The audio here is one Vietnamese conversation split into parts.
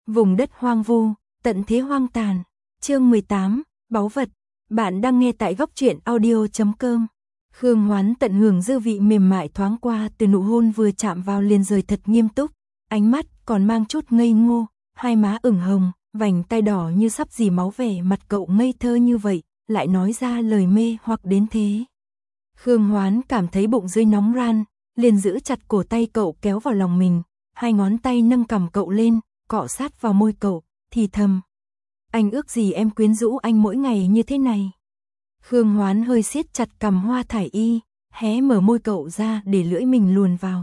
Vùng đất hoang vu, tận thế hoang tàn. Chương 18, báu vật. Bạn đang nghe tại góc truyện audio.com. Khương Hoán tận hưởng dư vị mềm mại thoáng qua từ nụ hôn vừa chạm vào liền rời thật nghiêm túc, ánh mắt còn mang chút ngây ngô, hai má ửng hồng, vành tai đỏ như sắp dì máu, vẻ mặt cậu ngây thơ như vậy, lại nói ra lời mê hoặc đến thế. Khương Hoán cảm thấy bụng dưới nóng ran, liền giữ chặt cổ tay cậu kéo vào lòng mình, hai ngón tay nâng cằm cậu lên, cọ sát vào môi cậu, thì thầm. Anh ước gì em quyến rũ anh mỗi ngày như thế này. Khương Hoán hơi siết chặt cằm Hoa Thải Y, hé mở môi cậu ra để lưỡi mình luồn vào.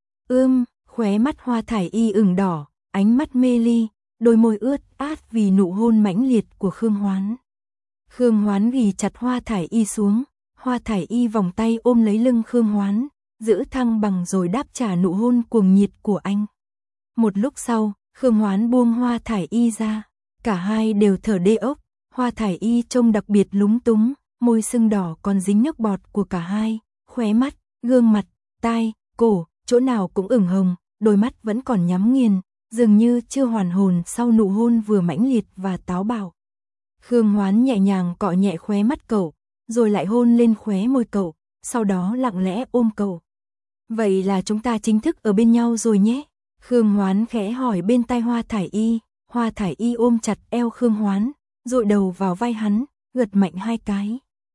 Khóe mắt Hoa Thải Y ửng đỏ, ánh mắt mê ly, đôi môi ướt át vì nụ hôn mãnh liệt của Khương Hoán. Khương Hoán ghì chặt Hoa Thải Y xuống, Hoa Thải Y vòng tay ôm lấy lưng Khương Hoán, giữ thăng bằng rồi đáp trả nụ hôn cuồng nhiệt của anh. Một lúc sau, Khương Hoán buông Hoa Thải Y ra, cả hai đều thở đê ốc, Hoa Thải Y trông đặc biệt lúng túng, môi sưng đỏ còn dính nước bọt của cả hai, khóe mắt, gương mặt, tai, cổ, chỗ nào cũng ửng hồng, đôi mắt vẫn còn nhắm nghiền, dường như chưa hoàn hồn sau nụ hôn vừa mãnh liệt và táo bạo. Khương Hoán nhẹ nhàng cọ nhẹ khóe mắt cậu, rồi lại hôn lên khóe môi cậu, sau đó lặng lẽ ôm cậu. Vậy là chúng ta chính thức ở bên nhau rồi nhé? Khương Hoán khẽ hỏi bên tai Hoa Thải Y. Hoa Thải Y ôm chặt eo Khương Hoán, dội đầu vào vai hắn, gật mạnh hai cái.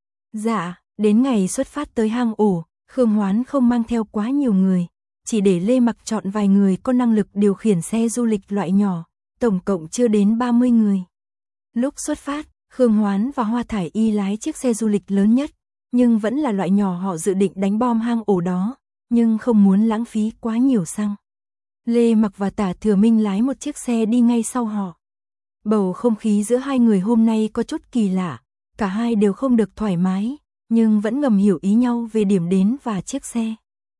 Dạ, đến ngày xuất phát tới hang ổ, Khương Hoán không mang theo quá nhiều người, chỉ để Lê Mặc chọn vài người có năng lực điều khiển xe du lịch loại nhỏ, tổng cộng chưa đến 30 người. Lúc xuất phát, Khương Hoán và Hoa Thải Y lái chiếc xe du lịch lớn nhất, nhưng vẫn là loại nhỏ họ dự định đánh bom hang ổ đó, nhưng không muốn lãng phí quá nhiều xăng. Lê Mặc và Tả Thừa Minh lái một chiếc xe đi ngay sau họ. Bầu không khí giữa hai người hôm nay có chút kỳ lạ, cả hai đều không được thoải mái, nhưng vẫn ngầm hiểu ý nhau về điểm đến và chiếc xe.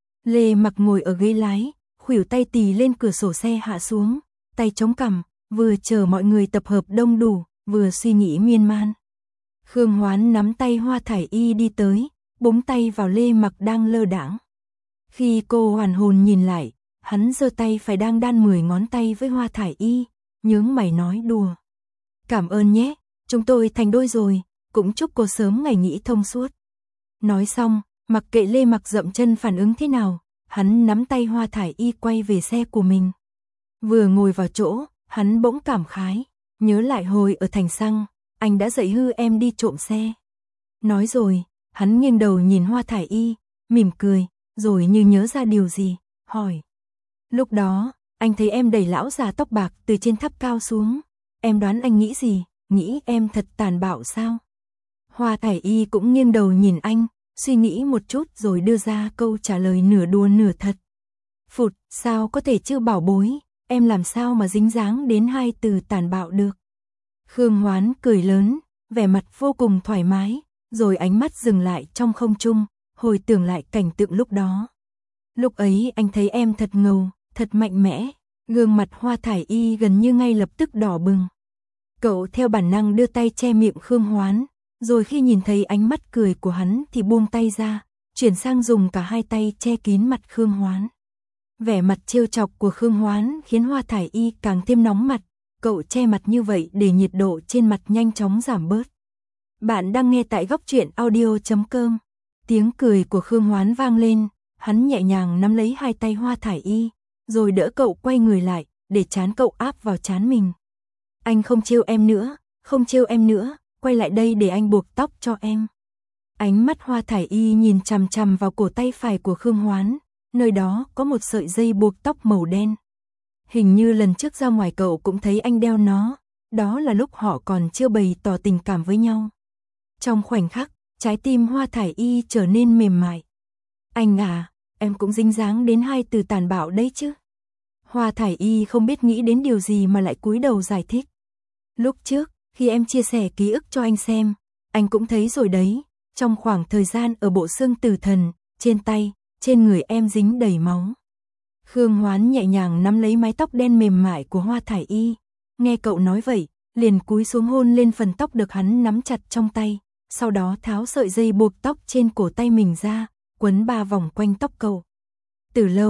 Lê Mặc ngồi ở ghế lái, khuỷu tay tì lên cửa sổ xe hạ xuống, tay chống cằm, vừa chờ mọi người tập hợp đông đủ, vừa suy nghĩ miên man. Khương Hoán nắm tay Hoa Thải Y đi tới, búng tay vào Lê Mặc đang lơ đãng. Khi cô hoàn hồn nhìn lại, hắn giơ tay phải đang đan 10 ngón tay với Hoa Thải Y, nhướng mày nói đùa. Cảm ơn nhé, chúng tôi thành đôi rồi, cũng chúc cô sớm ngày nghỉ thông suốt. Nói xong, mặc kệ Lê Mặc dậm chân phản ứng thế nào, hắn nắm tay Hoa Thải Y quay về xe của mình. Vừa ngồi vào chỗ, hắn bỗng cảm khái, nhớ lại hồi ở thành xăng, anh đã dạy hư em đi trộm xe. Nói rồi, hắn nghiêng đầu nhìn Hoa Thải Y, mỉm cười, rồi như nhớ ra điều gì, hỏi. Lúc đó, anh thấy em đẩy lão già tóc bạc từ trên tháp cao xuống, em đoán anh nghĩ gì, nghĩ em thật tàn bạo sao? Hoa Thải Y cũng nghiêng đầu nhìn anh, suy nghĩ một chút rồi đưa ra câu trả lời nửa đùa nửa thật. Phụt, sao có thể chứ bảo bối, em làm sao mà dính dáng đến hai từ tàn bạo được. Khương Hoán cười lớn, vẻ mặt vô cùng thoải mái, rồi ánh mắt dừng lại trong không trung, hồi tưởng lại cảnh tượng lúc đó. Lúc ấy anh thấy em thật ngầu, thật mạnh mẽ, gương mặt Hoa Thải Y gần như ngay lập tức đỏ bừng. Cậu theo bản năng đưa tay che miệng Khương Hoán, rồi khi nhìn thấy ánh mắt cười của hắn thì buông tay ra, chuyển sang dùng cả hai tay che kín mặt Khương Hoán. Vẻ mặt trêu chọc của Khương Hoán khiến Hoa Thải Y càng thêm nóng mặt, cậu che mặt như vậy để nhiệt độ trên mặt nhanh chóng giảm bớt. Bạn đang nghe tại góc truyện audio.com. Tiếng cười của Khương Hoán vang lên, hắn nhẹ nhàng nắm lấy hai tay Hoa Thải Y, rồi đỡ cậu quay người lại, để trán cậu áp vào trán mình. Anh không trêu em nữa, không trêu em nữa, quay lại đây để anh buộc tóc cho em. Ánh mắt Hoa Thải Y nhìn chằm chằm vào cổ tay phải của Khương Hoán, nơi đó có một sợi dây buộc tóc màu đen. Hình như lần trước ra ngoài cậu cũng thấy anh đeo nó, đó là lúc họ còn chưa bày tỏ tình cảm với nhau. Trong khoảnh khắc, trái tim Hoa Thải Y trở nên mềm mại. Anh à, em cũng dính dáng đến hai từ tàn bạo đấy chứ. Hoa Thải Y không biết nghĩ đến điều gì mà lại cúi đầu giải thích. Lúc trước, khi em chia sẻ ký ức cho anh xem, anh cũng thấy rồi đấy, trong khoảng thời gian ở bộ xương tử thần, trên tay, trên người em dính đầy máu. Khương Hoán nhẹ nhàng nắm lấy mái tóc đen mềm mại của Hoa Thải Y, nghe cậu nói vậy, liền cúi xuống hôn lên phần tóc được hắn nắm chặt trong tay, sau đó tháo sợi dây buộc tóc trên cổ tay mình ra, quấn 3 vòng quanh tóc cậu. Từ lâu,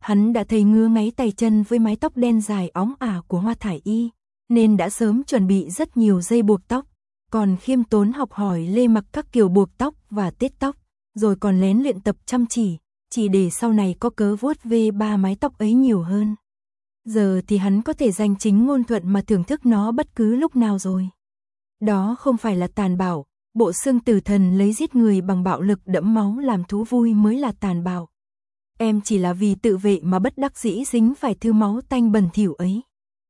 Hắn đã thấy ngứa ngáy tay chân với mái tóc đen dài óng ả của Hoa Thải Y, nên đã sớm chuẩn bị rất nhiều dây buộc tóc, còn khiêm tốn học hỏi Lê Mặc các kiểu buộc tóc và tết tóc, rồi còn lén luyện tập chăm chỉ để sau này có cớ vuốt về ba mái tóc ấy nhiều hơn. Giờ thì hắn có thể danh chính ngôn thuận mà thưởng thức nó bất cứ lúc nào rồi. Đó không phải là tàn bạo, bộ xương tử thần lấy giết người bằng bạo lực đẫm máu làm thú vui mới là tàn bạo. Em chỉ là vì tự vệ mà bất đắc dĩ dính phải thứ máu tanh bẩn thỉu ấy.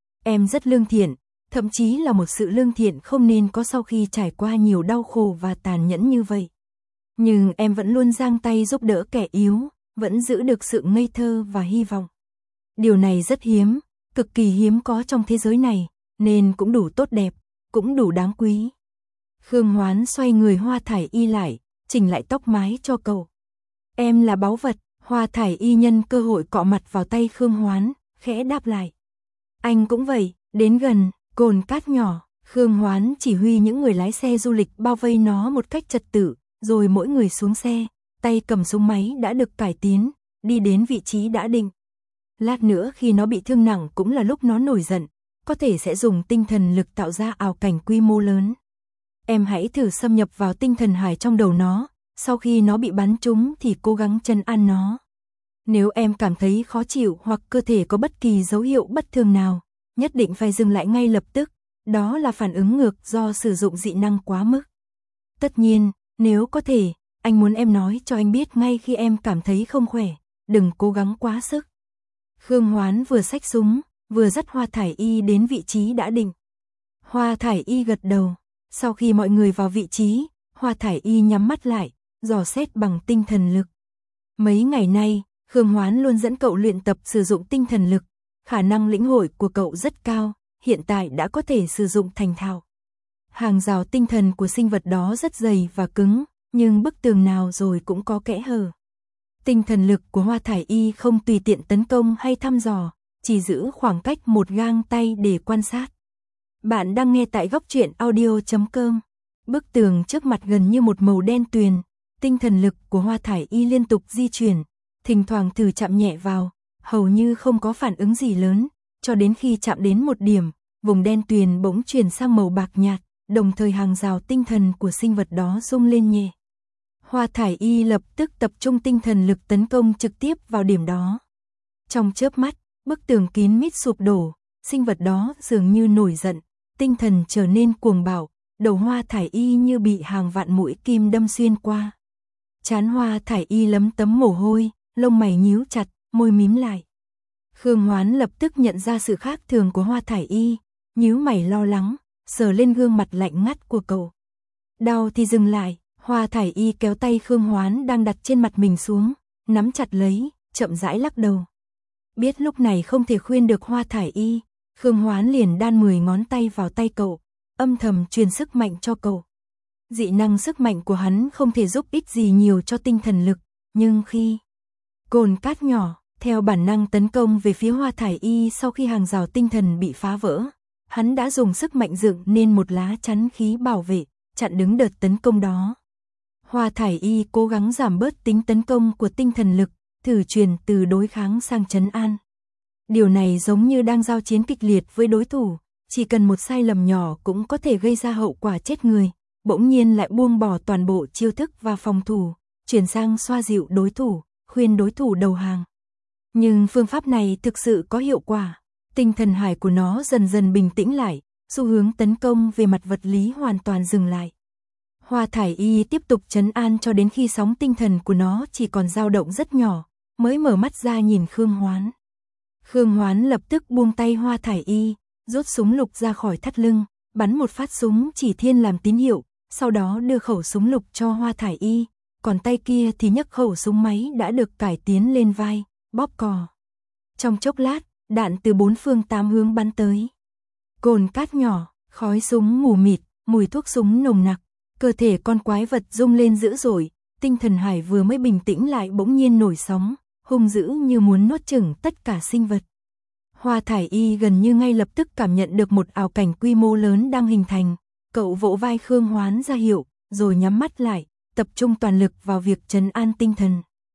Em rất lương thiện, thậm chí là một sự lương thiện không nên có sau khi trải qua nhiều đau khổ và tàn nhẫn như vậy. Nhưng em vẫn luôn giang tay giúp đỡ kẻ yếu, vẫn giữ được sự ngây thơ và hy vọng. Điều này rất hiếm, cực kỳ hiếm có trong thế giới này, nên cũng đủ tốt đẹp, cũng đủ đáng quý. Khương Hoán xoay người Hoa Thải Y lại, chỉnh lại tóc mái cho cậu. Em là báu vật. Hoa Thải Y nhân cơ hội cọ mặt vào tay Khương Hoán, khẽ đáp lại. Anh cũng vậy, đến gần, cồn cát nhỏ. Khương Hoán chỉ huy những người lái xe du lịch bao vây nó một cách trật tự, rồi mỗi người xuống xe, tay cầm súng máy đã được cải tiến, đi đến vị trí đã định. Lát nữa khi nó bị thương nặng cũng là lúc nó nổi giận, có thể sẽ dùng tinh thần lực tạo ra ảo cảnh quy mô lớn. Em hãy thử xâm nhập vào tinh thần hải trong đầu nó. Sau khi nó bị bắn trúng thì cố gắng trấn an nó. Nếu em cảm thấy khó chịu hoặc cơ thể có bất kỳ dấu hiệu bất thường nào, nhất định phải dừng lại ngay lập tức, đó là phản ứng ngược do sử dụng dị năng quá mức. Tất nhiên, nếu có thể, anh muốn em nói cho anh biết ngay khi em cảm thấy không khỏe, đừng cố gắng quá sức. Khương Hoán vừa xách súng, vừa dắt Hoa Thải Y đến vị trí đã định. Hoa Thải Y gật đầu, sau khi mọi người vào vị trí, Hoa Thải Y nhắm mắt lại, dò xét bằng tinh thần lực. Mấy ngày nay, Khương Hoán luôn dẫn cậu luyện tập sử dụng tinh thần lực, khả năng lĩnh hội của cậu rất cao, hiện tại đã có thể sử dụng thành thạo. Hàng rào tinh thần của sinh vật đó rất dày và cứng, nhưng bức tường nào rồi cũng có kẽ hở. Tinh thần lực của Hoa Thải Y không tùy tiện tấn công hay thăm dò, chỉ giữ khoảng cách một gang tay để quan sát. Bạn đang nghe tại góc truyện audio.com. Bức tường trước mặt gần như một màu đen tuyền. Tinh thần lực của Hoa Thải Y liên tục di chuyển, thỉnh thoảng thử chạm nhẹ vào, hầu như không có phản ứng gì lớn, cho đến khi chạm đến một điểm, vùng đen tuyền bỗng chuyển sang màu bạc nhạt, đồng thời hàng rào tinh thần của sinh vật đó rung lên nhẹ. Hoa Thải Y lập tức tập trung tinh thần lực tấn công trực tiếp vào điểm đó. Trong chớp mắt, bức tường kín mít sụp đổ, sinh vật đó dường như nổi giận, tinh thần trở nên cuồng bạo, đầu Hoa Thải Y như bị hàng vạn mũi kim đâm xuyên qua. Trán Hoa Thải Y lấm tấm mồ hôi, lông mày nhíu chặt, môi mím lại. Khương Hoán lập tức nhận ra sự khác thường của Hoa Thải Y, nhíu mày lo lắng, sờ lên gương mặt lạnh ngắt của cậu. Đau thì dừng lại, Hoa Thải Y kéo tay Khương Hoán đang đặt trên mặt mình xuống, nắm chặt lấy, chậm rãi lắc đầu. Biết lúc này không thể khuyên được Hoa Thải Y, Khương Hoán liền đan 10 ngón tay vào tay cậu, âm thầm truyền sức mạnh cho cậu. Dị năng sức mạnh của hắn không thể giúp ích gì nhiều cho tinh thần lực, nhưng khi cồn cát nhỏ, theo bản năng tấn công về phía Hoa Thải Y sau khi hàng rào tinh thần bị phá vỡ, hắn đã dùng sức mạnh dựng nên một lá chắn khí bảo vệ, chặn đứng đợt tấn công đó. Hoa Thải Y cố gắng giảm bớt tính tấn công của tinh thần lực, thử truyền từ đối kháng sang trấn an. Điều này giống như đang giao chiến kịch liệt với đối thủ, chỉ cần một sai lầm nhỏ cũng có thể gây ra hậu quả chết người, bỗng nhiên lại buông bỏ toàn bộ chiêu thức và phòng thủ, chuyển sang xoa dịu đối thủ, khuyên đối thủ đầu hàng. Nhưng phương pháp này thực sự có hiệu quả, tinh thần hải của nó dần dần bình tĩnh lại, xu hướng tấn công về mặt vật lý hoàn toàn dừng lại. Hoa Thải Y tiếp tục trấn an cho đến khi sóng tinh thần của nó chỉ còn dao động rất nhỏ, mới mở mắt ra nhìn Khương Hoán. Khương Hoán lập tức buông tay Hoa Thải Y, rút súng lục ra khỏi thắt lưng, bắn một phát súng chỉ thiên làm tín hiệu, sau đó đưa khẩu súng lục cho Hoa Thải Y, còn tay kia thì nhấc khẩu súng máy đã được cải tiến lên vai, bóp cò. Trong chốc lát, đạn từ 4 phương 8 hướng bắn tới. Cồn cát nhỏ, khói súng mù mịt, mùi thuốc súng nồng nặc, cơ thể con quái vật rung lên dữ dội, tinh thần hải vừa mới bình tĩnh lại bỗng nhiên nổi sóng, hung dữ như muốn nuốt chửng tất cả sinh vật. Hoa Thải Y gần như ngay lập tức cảm nhận được một ảo cảnh quy mô lớn đang hình thành, cậu vỗ vai Khương Hoán ra hiệu, rồi nhắm mắt lại, tập trung toàn lực vào việc trấn an tinh thần.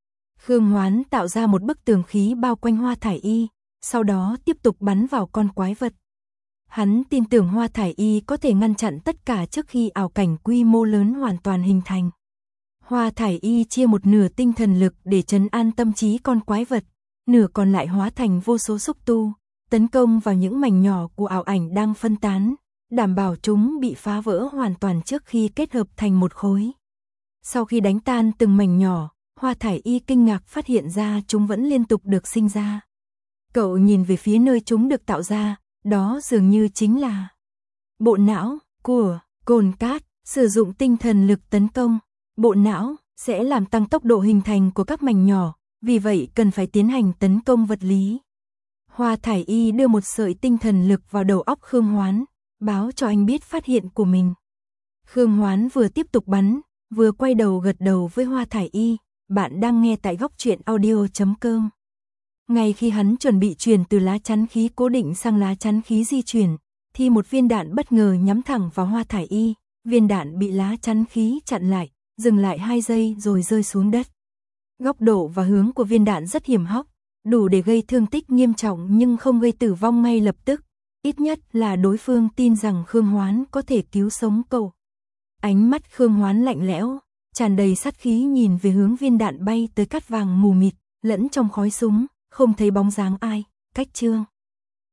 Khương Hoán tạo ra một bức tường khí bao quanh Hoa Thải Y, sau đó tiếp tục bắn vào con quái vật. Hắn tin tưởng Hoa Thải Y có thể ngăn chặn tất cả trước khi ảo cảnh quy mô lớn hoàn toàn hình thành. Hoa Thải Y chia một nửa tinh thần lực để trấn an tâm trí con quái vật, nửa còn lại hóa thành vô số xúc tu, tấn công vào những mảnh nhỏ của ảo ảnh đang phân tán, đảm bảo chúng bị phá vỡ hoàn toàn trước khi kết hợp thành một khối. Sau khi đánh tan từng mảnh nhỏ, Hoa Thải Y kinh ngạc phát hiện ra chúng vẫn liên tục được sinh ra. Cậu nhìn về phía nơi chúng được tạo ra, đó dường như chính là bộ não của Cồn Cát. Sử dụng tinh thần lực tấn công bộ não sẽ làm tăng tốc độ hình thành của các mảnh nhỏ, vì vậy cần phải tiến hành tấn công vật lý. Hoa Thải Y đưa một sợi tinh thần lực vào đầu óc Khương Hoán, báo cho anh biết phát hiện của mình. Khương Hoán vừa tiếp tục bắn, vừa quay đầu gật đầu với Hoa Thải Y. Bạn đang nghe tại Góc Truyện Audio.com. Ngay khi hắn chuẩn bị chuyển từ lá chắn khí cố định sang lá chắn khí di chuyển, thì một viên đạn bất ngờ nhắm thẳng vào Hoa Thải Y. Viên đạn bị lá chắn khí chặn lại, dừng lại 2 giây rồi rơi xuống đất. Góc độ và hướng của viên đạn rất hiểm hóc, đủ để gây thương tích nghiêm trọng nhưng không gây tử vong ngay lập tức. Ít nhất là đối phương tin rằng Khương Hoán có thể cứu sống cậu. Ánh mắt Khương Hoán lạnh lẽo, tràn đầy sát khí nhìn về hướng viên đạn bay tới cát vàng mù mịt, lẫn trong khói súng, không thấy bóng dáng ai. Cách chương